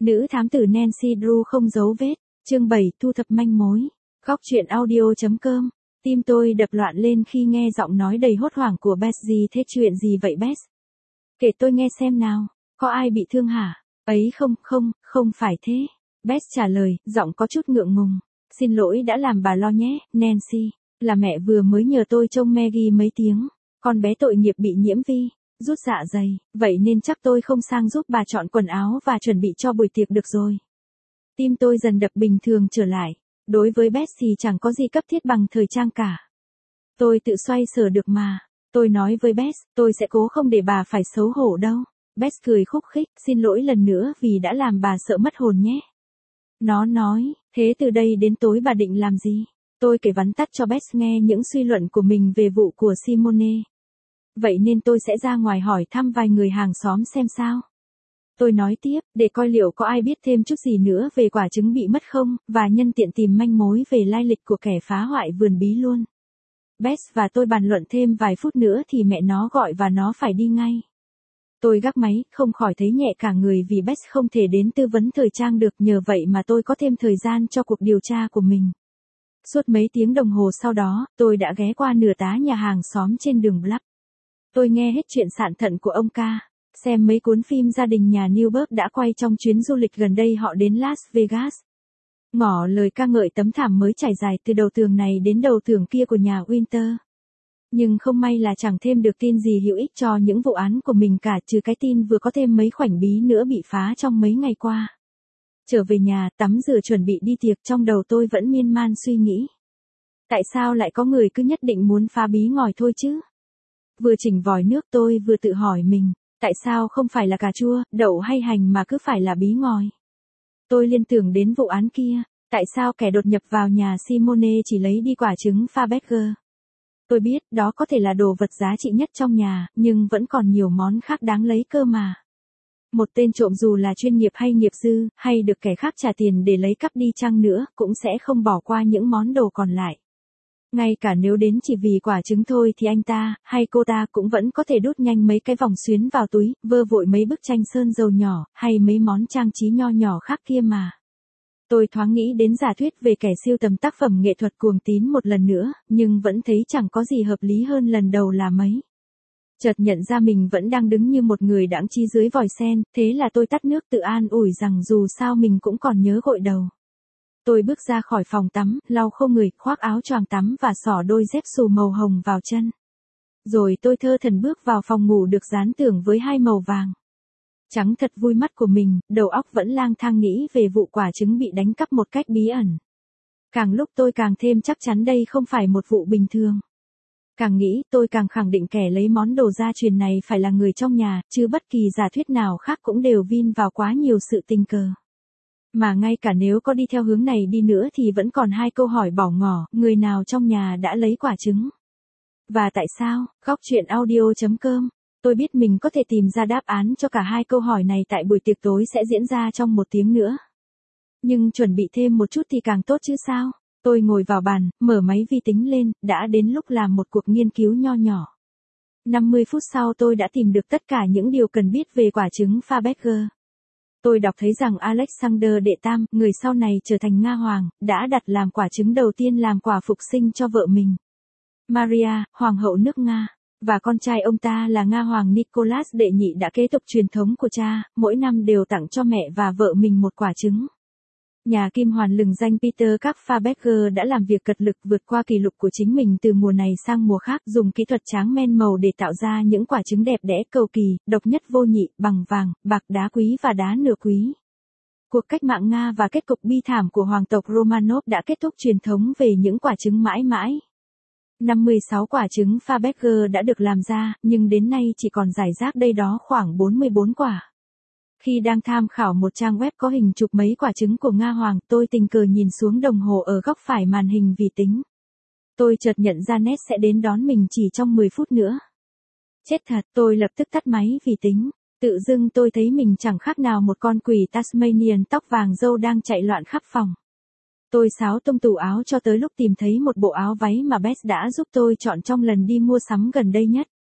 Nữ thám tử Nancy Drew không giấu vết. Chương 7 thu thập manh mối. Góc truyện audio.com. Tim tôi đập loạn lên khi nghe giọng nói đầy hốt hoảng của Bess. Gì thế, chuyện gì vậy Bess? Kể tôi nghe xem nào, có ai bị thương hả? Ấy không phải thế. Bess trả lời, giọng có chút ngượng ngùng. Xin lỗi đã làm bà lo nhé, Nancy. Là mẹ vừa mới nhờ tôi trông Maggie mấy tiếng. Con bé tội nghiệp bị nhiễm vi rút dạ dày, vậy nên chắc tôi không sang giúp bà chọn quần áo và chuẩn bị cho buổi tiệc được rồi. Tim tôi dần đập bình thường trở lại. Đối với Bess thì chẳng có gì cấp thiết bằng thời trang cả. Tôi tự xoay sở được mà. Tôi nói với Bess, tôi sẽ cố không để bà phải xấu hổ đâu. Bess cười khúc khích, xin lỗi lần nữa vì đã làm bà sợ mất hồn nhé. Nó nói, thế từ đây đến tối bà định làm gì? Tôi kể vắn tắt cho Bess nghe những suy luận của mình về vụ của Simone. Vậy nên tôi sẽ ra ngoài hỏi thăm vài người hàng xóm xem sao. Tôi nói tiếp, để coi liệu có ai biết thêm chút gì nữa về quả trứng bị mất không, và nhân tiện tìm manh mối về lai lịch của kẻ phá hoại vườn bí luôn. Bess và tôi bàn luận thêm vài phút nữa thì mẹ nó gọi và nó phải đi ngay. Tôi gác máy, không khỏi thấy nhẹ cả người vì Bess không thể đến tư vấn thời trang được, nhờ vậy mà tôi có thêm thời gian cho cuộc điều tra của mình. Suốt mấy tiếng đồng hồ sau đó, tôi đã ghé qua nửa tá nhà hàng xóm trên đường Black. Tôi nghe hết chuyện sạn thận của ông ca, xem mấy cuốn phim gia đình nhà Newberg đã quay trong chuyến du lịch gần đây họ đến Las Vegas. Ngỏ lời ca ngợi tấm thảm mới trải dài từ đầu tường này đến đầu tường kia của nhà Winter. Nhưng không may là chẳng thêm được tin gì hữu ích cho những vụ án của mình cả, trừ cái tin vừa có thêm mấy khoảnh bí nữa bị phá trong mấy ngày qua. Trở về nhà, tắm rửa chuẩn bị đi tiệc, trong đầu tôi vẫn miên man suy nghĩ. Tại sao lại có người cứ nhất định muốn phá bí ngòi thôi chứ? Vừa chỉnh vòi nước tôi vừa tự hỏi mình, tại sao không phải là cà chua, đậu hay hành mà cứ phải là bí ngòi? Tôi liên tưởng đến vụ án kia, tại sao kẻ đột nhập vào nhà Simone chỉ lấy đi quả trứng pha burger? Tôi biết đó có thể là đồ vật giá trị nhất trong nhà, nhưng vẫn còn nhiều món khác đáng lấy cơ mà. Một tên trộm dù là chuyên nghiệp hay nghiệp dư, hay được kẻ khác trả tiền để lấy cắp đi chăng nữa, cũng sẽ không bỏ qua những món đồ còn lại. Ngay cả nếu đến chỉ vì quả trứng thôi thì anh ta, hay cô ta cũng vẫn có thể đút nhanh mấy cái vòng xuyến vào túi, vơ vội mấy bức tranh sơn dầu nhỏ, hay mấy món trang trí nho nhỏ khác kia mà. Tôi thoáng nghĩ đến giả thuyết về kẻ sưu tầm tác phẩm nghệ thuật cuồng tín một lần nữa, nhưng vẫn thấy chẳng có gì hợp lý hơn lần đầu là mấy. Chợt nhận ra mình vẫn đang đứng như một người đãng trí dưới vòi sen, thế là tôi tắt nước tự an ủi rằng dù sao mình cũng còn nhớ gội đầu. Tôi bước ra khỏi phòng tắm, lau khô người, khoác áo choàng tắm và xỏ đôi dép xù màu hồng vào chân. Rồi tôi thơ thẩn bước vào phòng ngủ được dán tường với hai màu vàng trắng thật vui mắt của mình, đầu óc vẫn lang thang nghĩ về vụ quả trứng bị đánh cắp một cách bí ẩn. Càng lúc tôi càng thêm chắc chắn đây không phải một vụ bình thường. Càng nghĩ tôi càng khẳng định kẻ lấy món đồ gia truyền này phải là người trong nhà, chứ bất kỳ giả thuyết nào khác cũng đều vin vào quá nhiều sự tình cờ. Mà ngay cả nếu có đi theo hướng này đi nữa thì vẫn còn hai câu hỏi bỏ ngỏ, người nào trong nhà đã lấy quả trứng? Và tại sao? Góc truyện audio.com. Tôi biết mình có thể tìm ra đáp án cho cả hai câu hỏi này tại buổi tiệc tối sẽ diễn ra trong 1 tiếng nữa. Nhưng chuẩn bị thêm một chút thì càng tốt chứ sao? Tôi ngồi vào bàn, mở máy vi tính lên, đã đến lúc làm một cuộc nghiên cứu nho nhỏ. 50 phút sau tôi đã tìm được tất cả những điều cần biết về quả trứng pha burger. Tôi đọc thấy rằng Alexander đệ tam, người sau này trở thành Nga Hoàng, đã đặt làm quả trứng đầu tiên làm quà phục sinh cho vợ mình, Maria, Hoàng hậu nước Nga, và con trai ông ta là Nga Hoàng Nicholas đệ nhị đã kế tục truyền thống của cha, mỗi năm đều tặng cho mẹ và vợ mình một quả trứng. Nhà kim hoàn lừng danh Peter Kapferberger đã làm việc cật lực vượt qua kỷ lục của chính mình từ mùa này sang mùa khác, dùng kỹ thuật tráng men màu để tạo ra những quả trứng đẹp đẽ cầu kỳ, độc nhất vô nhị, bằng vàng, bạc, đá quý và đá nửa quý. Cuộc cách mạng Nga và kết cục bi thảm của hoàng tộc Romanov đã kết thúc truyền thống về những quả trứng mãi mãi. 56 quả trứng pha burger đã được làm ra, nhưng đến nay chỉ còn rải rác đây đó khoảng 44 quả. Khi đang tham khảo một trang web có hình chụp mấy quả trứng của Nga Hoàng, tôi tình cờ nhìn xuống đồng hồ ở góc phải màn hình vi tính. Tôi chợt nhận ra Ned sẽ đến đón mình chỉ trong 10 phút nữa. Chết thật, tôi lập tức tắt máy vi tính. Tự dưng tôi thấy mình chẳng khác nào một con quỷ Tasmanian tóc vàng râu đang chạy loạn khắp phòng. Tôi xáo tung tủ áo cho tới lúc tìm thấy một bộ áo váy mà Bess đã giúp tôi chọn trong lần đi mua sắm gần đây nhất.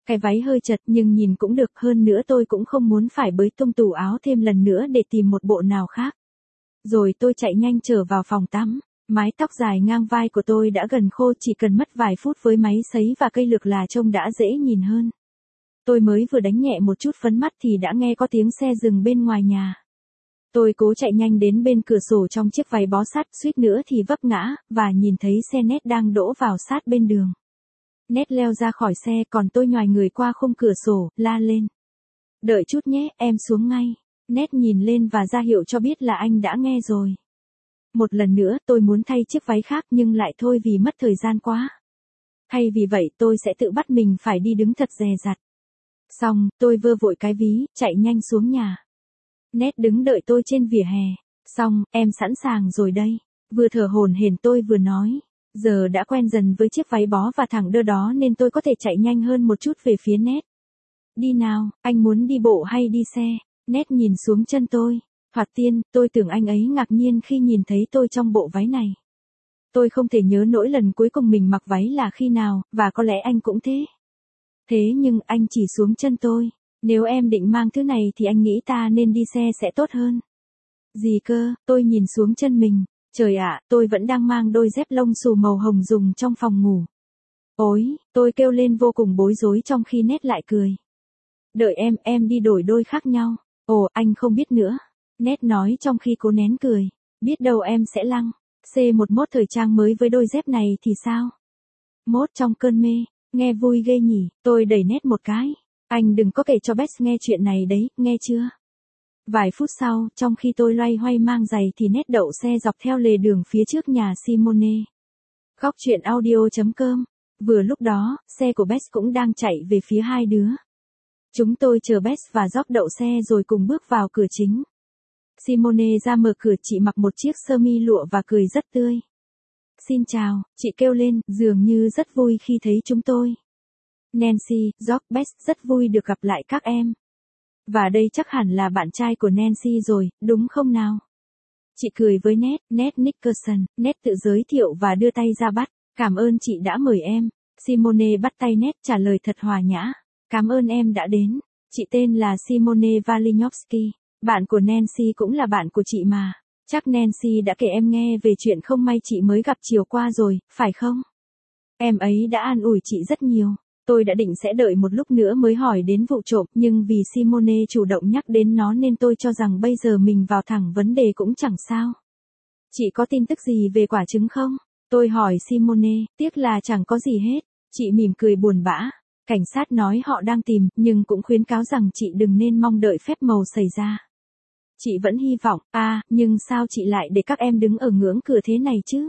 Cái váy hơi chật nhưng nhìn cũng được, hơn nữa tôi cũng không muốn phải bới tung tủ áo thêm lần nữa để tìm một bộ nào khác. Rồi tôi chạy nhanh trở vào phòng tắm. Mái tóc dài ngang vai của tôi đã gần khô, chỉ cần mất vài phút với máy sấy và cây lược là trông đã dễ nhìn hơn. Tôi mới vừa đánh nhẹ một chút phấn mắt thì đã nghe có tiếng xe dừng bên ngoài nhà. Tôi cố chạy nhanh đến bên cửa sổ trong chiếc váy bó sát, suýt nữa thì vấp ngã, và nhìn thấy xe Ned đang đỗ vào sát bên đường. Ned leo ra khỏi xe, còn tôi nhoài người qua khung cửa sổ, la lên. Đợi chút nhé, em xuống ngay. Ned nhìn lên và ra hiệu cho biết là anh đã nghe rồi. Một lần nữa tôi muốn thay chiếc váy khác nhưng lại thôi vì mất thời gian quá. Thay vì vậy tôi sẽ tự bắt mình phải đi đứng thật dè dặt. Xong, tôi vơ vội cái ví, chạy nhanh xuống nhà. Ned đứng đợi tôi trên vỉa hè. Xong, em sẵn sàng rồi đây. Vừa thở hổn hển tôi vừa nói. Giờ đã quen dần với chiếc váy bó và thẳng đơ đó nên tôi có thể chạy nhanh hơn một chút về phía Ned. Đi nào, anh muốn đi bộ hay đi xe? Ned nhìn xuống chân tôi. Thoạt tiên, tôi tưởng anh ấy ngạc nhiên khi nhìn thấy tôi trong bộ váy này. Tôi không thể nhớ nỗi lần cuối cùng mình mặc váy là khi nào, và có lẽ anh cũng thế. Thế nhưng anh chỉ xuống chân tôi. Nếu em định mang thứ này thì anh nghĩ ta nên đi xe sẽ tốt hơn. Gì cơ, tôi nhìn xuống chân mình. Trời ạ, tôi vẫn đang mang đôi dép lông xù màu hồng dùng trong phòng ngủ. Ôi, tôi kêu lên vô cùng bối rối trong khi Ned lại cười. Đợi em đi đổi đôi khác nhau. Ồ, anh không biết nữa. Ned nói trong khi cố nén cười. Biết đâu em sẽ lăng. C1 mốt thời trang mới với đôi dép này thì sao? Mốt trong cơn mê. Nghe vui ghê nhỉ, tôi đẩy Ned một cái. Anh đừng có kể cho Bess nghe chuyện này đấy, nghe chưa? Vài phút sau, trong khi tôi loay hoay mang giày thì Ned đậu xe dọc theo lề đường phía trước nhà Simone. Góc truyện audio.com. Vừa lúc đó, xe của Bess cũng đang chạy về phía hai đứa. Chúng tôi chờ Bess và George đậu xe rồi cùng bước vào cửa chính. Simone ra mở cửa, chị mặc một chiếc sơ mi lụa và cười rất tươi. Xin chào, chị kêu lên, dường như rất vui khi thấy chúng tôi. Nancy, George, Bess, rất vui được gặp lại các em. Và đây chắc hẳn là bạn trai của Nancy rồi, đúng không nào? Chị cười với Ned Nickerson. Ned tự giới thiệu và đưa tay ra bắt. Cảm ơn chị đã mời em. Simone bắt tay Ned, trả lời thật hòa nhã. Cảm ơn em đã đến. Chị tên là Simone Valinovsky. Bạn của Nancy cũng là bạn của chị mà. Chắc Nancy đã kể em nghe về chuyện không may chị mới gặp chiều qua rồi, phải không? Em ấy đã an ủi chị rất nhiều. Tôi đã định sẽ đợi một lúc nữa mới hỏi đến vụ trộm, nhưng vì Simone chủ động nhắc đến nó nên tôi cho rằng bây giờ mình vào thẳng vấn đề cũng chẳng sao. Chị có tin tức gì về quả trứng không? Tôi hỏi Simone, tiếc là chẳng có gì hết. Chị mỉm cười buồn bã. Cảnh sát nói họ đang tìm, nhưng cũng khuyến cáo rằng chị đừng nên mong đợi phép màu xảy ra. Chị vẫn hy vọng, nhưng sao chị lại để các em đứng ở ngưỡng cửa thế này chứ?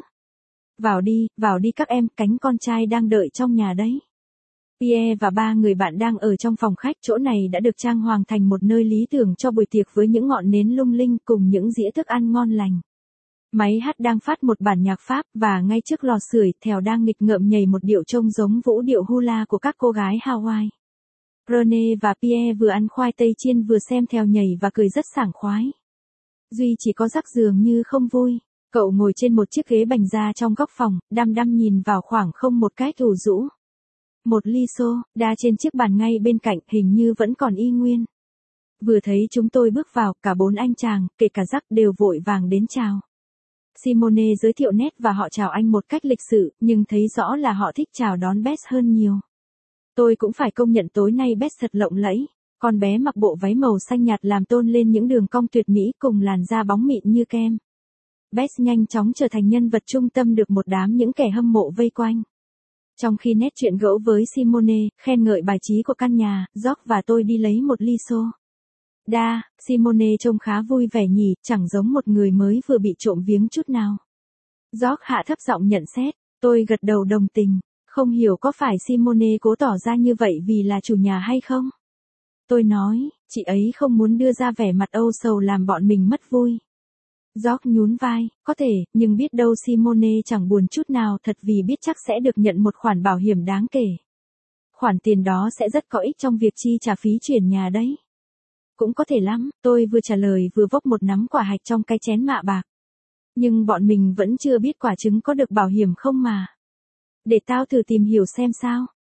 Vào đi các em, cánh con trai đang đợi trong nhà đấy. Pierre và ba người bạn đang ở trong phòng khách, chỗ này đã được trang hoàng thành một nơi lý tưởng cho buổi tiệc với những ngọn nến lung linh cùng những dĩa thức ăn ngon lành. Máy hát đang phát một bản nhạc Pháp và ngay trước lò sưởi, Thèo đang nghịch ngợm nhảy một điệu trông giống vũ điệu hula của các cô gái Hawaii. René và Pierre vừa ăn khoai tây chiên vừa xem Thèo nhảy và cười rất sảng khoái. Duy chỉ có Jack dường như không vui. Cậu ngồi trên một chiếc ghế bành da trong góc phòng, đăm đăm nhìn vào khoảng không một cách ủ rũ. Một ly soda trên chiếc bàn ngay bên cạnh hình như vẫn còn y nguyên. Vừa thấy chúng tôi bước vào, cả bốn anh chàng, kể cả Jack đều vội vàng đến chào. Simone giới thiệu Ned và họ chào anh một cách lịch sự, nhưng thấy rõ là họ thích chào đón Bess hơn nhiều. Tôi cũng phải công nhận tối nay Bess thật lộng lẫy. Con bé mặc bộ váy màu xanh nhạt làm tôn lên những đường cong tuyệt mỹ cùng làn da bóng mịn như kem. Bess nhanh chóng trở thành nhân vật trung tâm được một đám những kẻ hâm mộ vây quanh. Trong khi Ned chuyện gẫu với Simone, khen ngợi bài trí của căn nhà, George và tôi đi lấy một ly soda. Simone trông khá vui vẻ nhỉ, chẳng giống một người mới vừa bị trộm viếng chút nào. George hạ thấp giọng nhận xét, tôi gật đầu đồng tình, không hiểu có phải Simone cố tỏ ra như vậy vì là chủ nhà hay không? Tôi nói, chị ấy không muốn đưa ra vẻ mặt âu sầu làm bọn mình mất vui. George nhún vai, có thể, nhưng biết đâu Simone chẳng buồn chút nào thật vì biết chắc sẽ được nhận một khoản bảo hiểm đáng kể. Khoản tiền đó sẽ rất có ích trong việc chi trả phí chuyển nhà đấy. Cũng có thể lắm, tôi vừa trả lời vừa vốc một nắm quả hạch trong cái chén mạ bạc. Nhưng bọn mình vẫn chưa biết quả trứng có được bảo hiểm không mà. Để tao thử tìm hiểu xem sao.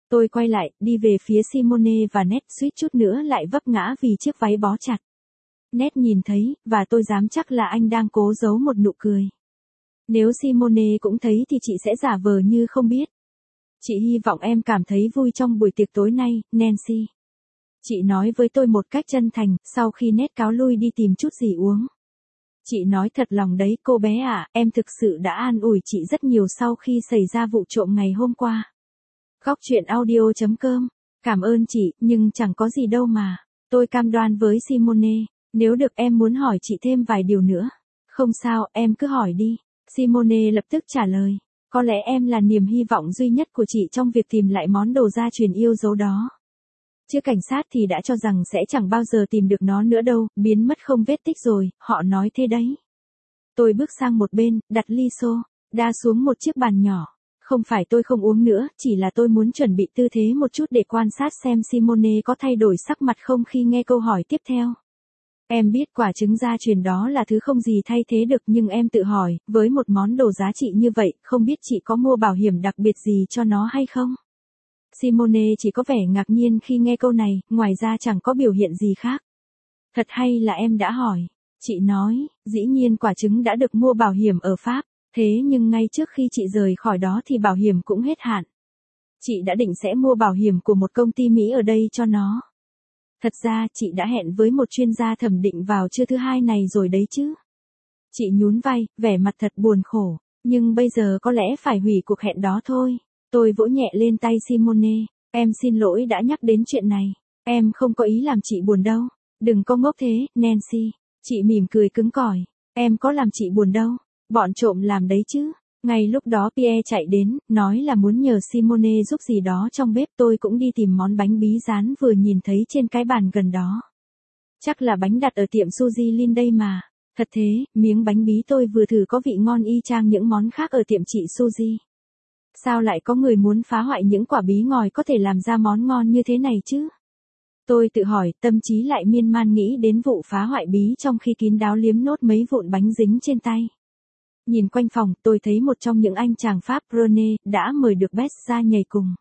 Tôi quay lại, đi về phía Simone và Ned, suýt chút nữa lại vấp ngã vì chiếc váy bó chặt. Ned nhìn thấy, và tôi dám chắc là anh đang cố giấu một nụ cười. Nếu Simone cũng thấy thì chị sẽ giả vờ như không biết. Chị hy vọng em cảm thấy vui trong buổi tiệc tối nay, Nancy. Chị nói với tôi một cách chân thành, sau khi Ned cáo lui đi tìm chút gì uống. Chị nói thật lòng đấy cô bé ạ, em thực sự đã an ủi chị rất nhiều sau khi xảy ra vụ trộm ngày hôm qua. Góc truyện audio.com. Cảm ơn chị, nhưng chẳng có gì đâu mà. Tôi cam đoan với Simone, nếu được em muốn hỏi chị thêm vài điều nữa. Không sao, em cứ hỏi đi. Simone lập tức trả lời. Có lẽ em là niềm hy vọng duy nhất của chị trong việc tìm lại món đồ gia truyền yêu dấu đó. Chứ cảnh sát thì đã cho rằng sẽ chẳng bao giờ tìm được nó nữa đâu, biến mất không vết tích rồi, họ nói thế đấy. Tôi bước sang một bên, đặt ly soda xuống một chiếc bàn nhỏ. Không phải tôi không uống nữa, chỉ là tôi muốn chuẩn bị tư thế một chút để quan sát xem Simone có thay đổi sắc mặt không khi nghe câu hỏi tiếp theo. Em biết quả trứng gia truyền đó là thứ không gì thay thế được, nhưng em tự hỏi, với một món đồ giá trị như vậy, không biết chị có mua bảo hiểm đặc biệt gì cho nó hay không? Simone chỉ có vẻ ngạc nhiên khi nghe câu này, ngoài ra chẳng có biểu hiện gì khác. Thật hay là em đã hỏi. Chị nói, dĩ nhiên quả trứng đã được mua bảo hiểm ở Pháp, thế nhưng ngay trước khi chị rời khỏi đó thì bảo hiểm cũng hết hạn. Chị đã định sẽ mua bảo hiểm của một công ty Mỹ ở đây cho nó. Thật ra chị đã hẹn với một chuyên gia thẩm định vào trưa thứ Hai này rồi đấy chứ. Chị nhún vai, vẻ mặt thật buồn khổ, nhưng bây giờ có lẽ phải hủy cuộc hẹn đó thôi. Tôi vỗ nhẹ lên tay Simone, em xin lỗi đã nhắc đến chuyện này. Em không có ý làm chị buồn đâu. Đừng có ngốc thế, Nancy. Chị mỉm cười cứng cỏi. Em có làm chị buồn đâu. Bọn trộm làm đấy chứ. Ngay lúc đó Pierre chạy đến, nói là muốn nhờ Simone giúp gì đó trong bếp. Tôi cũng đi tìm món bánh bí rán vừa nhìn thấy trên cái bàn gần đó. Chắc là bánh đặt ở tiệm Suzy Lin đây mà. Thật thế, miếng bánh bí tôi vừa thử có vị ngon y chang những món khác ở tiệm chị Suzy. Sao lại có người muốn phá hoại những quả bí ngòi có thể làm ra món ngon như thế này chứ? Tôi tự hỏi, tâm trí lại miên man nghĩ đến vụ phá hoại bí trong khi kín đáo liếm nốt mấy vụn bánh dính trên tay. Nhìn quanh phòng, tôi thấy một trong những anh chàng Pháp René đã mời được Bess ra nhảy cùng.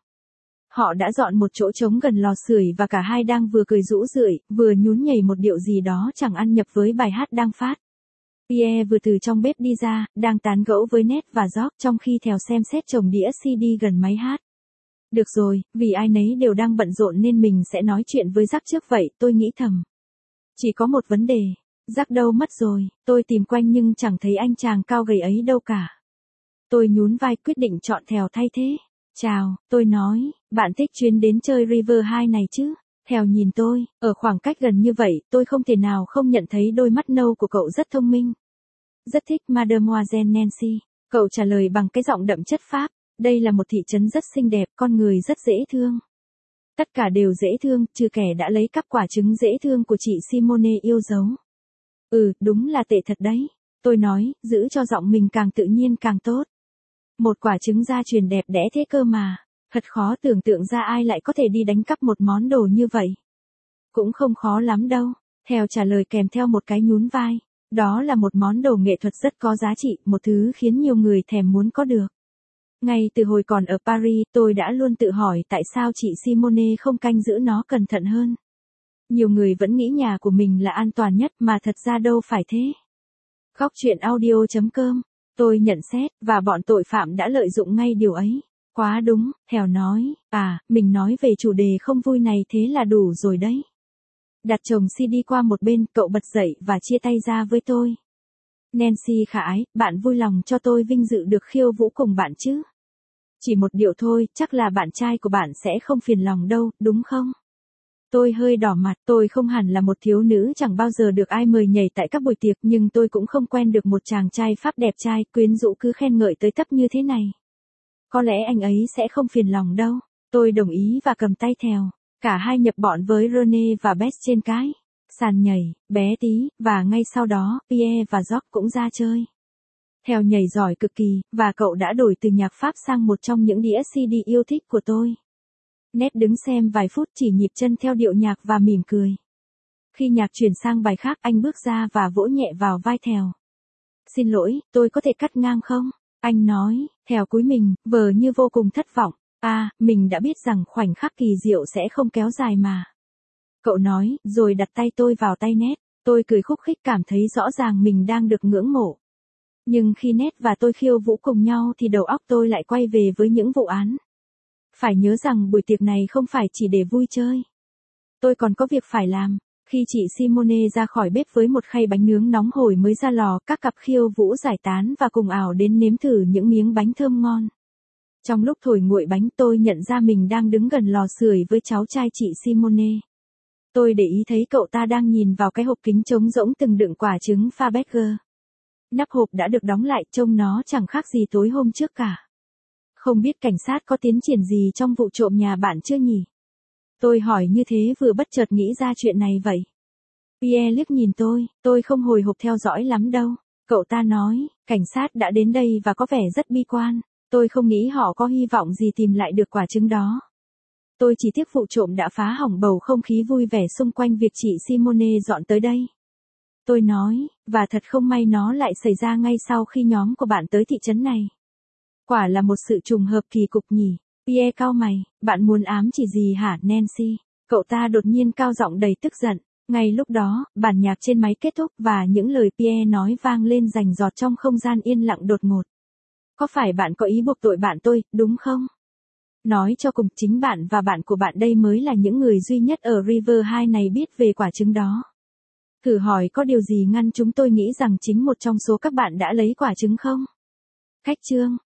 Họ đã dọn một chỗ trống gần lò sưởi và cả hai đang vừa cười rũ rượi, vừa nhún nhảy một điệu gì đó chẳng ăn nhập với bài hát đang phát. Pierre vừa từ trong bếp đi ra, đang tán gẫu với Ned và George trong khi Thèo xem xét chồng đĩa CD gần máy hát. Được rồi, vì ai nấy đều đang bận rộn nên mình sẽ nói chuyện với Jack trước vậy, tôi nghĩ thầm. Chỉ có một vấn đề, Jack đâu mất rồi, tôi tìm quanh nhưng chẳng thấy anh chàng cao gầy ấy đâu cả. Tôi nhún vai quyết định chọn Thèo thay thế. Chào, tôi nói, bạn thích chuyến đến chơi River 2 này chứ? Thèo nhìn tôi, ở khoảng cách gần như vậy, tôi không thể nào không nhận thấy đôi mắt nâu của cậu rất thông minh. Rất thích Mademoiselle Nancy, cậu trả lời bằng cái giọng đậm chất Pháp. Đây là một thị trấn rất xinh đẹp, con người rất dễ thương. Tất cả đều dễ thương, trừ kẻ đã lấy cắp quả trứng dễ thương của chị Simone yêu dấu. Đúng là tệ thật đấy. Tôi nói, giữ cho giọng mình càng tự nhiên càng tốt. Một quả trứng gia truyền đẹp đẽ thế cơ mà. Thật khó tưởng tượng ra ai lại có thể đi đánh cắp một món đồ như vậy. Cũng không khó lắm đâu. Theo trả lời kèm theo một cái nhún vai. Đó là một món đồ nghệ thuật rất có giá trị, một thứ khiến nhiều người thèm muốn có được. Ngay từ hồi còn ở Paris, tôi đã luôn tự hỏi tại sao chị Simone không canh giữ nó cẩn thận hơn. Nhiều người vẫn nghĩ nhà của mình là an toàn nhất mà thật ra đâu phải thế. Góc truyện audio.com. Tôi nhận xét, và bọn tội phạm đã lợi dụng ngay điều ấy. Quá đúng, Thèo nói, mình nói về chủ đề không vui này thế là đủ rồi đấy. Đặt chồng CD qua một bên, cậu bật dậy và chia tay ra với tôi. Nancy khả ái, bạn vui lòng cho tôi vinh dự được khiêu vũ cùng bạn chứ? Chỉ một điệu thôi, chắc là bạn trai của bạn sẽ không phiền lòng đâu, đúng không? Tôi hơi đỏ mặt, tôi không hẳn là một thiếu nữ chẳng bao giờ được ai mời nhảy tại các buổi tiệc, nhưng tôi cũng không quen được một chàng trai Pháp đẹp trai, quyến rũ cứ khen ngợi tới tấp như thế này. Có lẽ anh ấy sẽ không phiền lòng đâu. Tôi đồng ý và cầm tay Thèo. Cả hai nhập bọn với René và Bess trên cái sàn nhảy, bé tí, và ngay sau đó, Pierre và George cũng ra chơi. Thèo nhảy giỏi cực kỳ, và cậu đã đổi từ nhạc Pháp sang một trong những đĩa CD yêu thích của tôi. Ned đứng xem vài phút chỉ nhịp chân theo điệu nhạc và mỉm cười. Khi nhạc chuyển sang bài khác, anh bước ra và vỗ nhẹ vào vai Thèo. Xin lỗi, tôi có thể cắt ngang không? Anh nói, Thèo cúi mình, vờ như vô cùng thất vọng. À, mình đã biết rằng khoảnh khắc kỳ diệu sẽ không kéo dài mà. Cậu nói, rồi đặt tay tôi vào tay Ned. Tôi cười khúc khích cảm thấy rõ ràng mình đang được ngưỡng mộ. Nhưng khi Ned và tôi khiêu vũ cùng nhau thì đầu óc tôi lại quay về với những vụ án. Phải nhớ rằng buổi tiệc này không phải chỉ để vui chơi. Tôi còn có việc phải làm. Khi chị Simone ra khỏi bếp với một khay bánh nướng nóng hổi mới ra lò, các cặp khiêu vũ giải tán và cùng ảo đến nếm thử những miếng bánh thơm ngon. Trong lúc thổi nguội bánh tôi nhận ra mình đang đứng gần lò sưởi với cháu trai chị Simone. Tôi để ý thấy cậu ta đang nhìn vào cái hộp kính trống rỗng từng đựng quả trứng pha Berger. Nắp hộp đã được đóng lại, trông nó chẳng khác gì tối hôm trước cả. Không biết cảnh sát có tiến triển gì trong vụ trộm nhà bạn chưa nhỉ? Tôi hỏi như thế vừa bất chợt nghĩ ra chuyện này vậy. Pierre liếc nhìn tôi không hồi hộp theo dõi lắm đâu. Cậu ta nói, cảnh sát đã đến đây và có vẻ rất bi quan. Tôi không nghĩ họ có hy vọng gì tìm lại được quả trứng đó. Tôi chỉ tiếc vụ trộm đã phá hỏng bầu không khí vui vẻ xung quanh việc chị Simone dọn tới đây. Tôi nói, và thật không may nó lại xảy ra ngay sau khi nhóm của bạn tới thị trấn này. Quả là một sự trùng hợp kỳ cục nhỉ. Pierre cau mày, bạn muốn ám chỉ gì hả Nancy? Cậu ta đột nhiên cao giọng đầy tức giận. Ngay lúc đó, bản nhạc trên máy kết thúc và những lời Pierre nói vang lên rành rọt trong không gian yên lặng đột ngột. Có phải bạn có ý buộc tội bạn tôi, đúng không? Nói cho cùng, chính bạn và bạn của bạn đây mới là những người duy nhất ở River 2 này biết về quả trứng đó. Thử hỏi có điều gì ngăn chúng tôi nghĩ rằng chính một trong số các bạn đã lấy quả trứng không? Khách trương,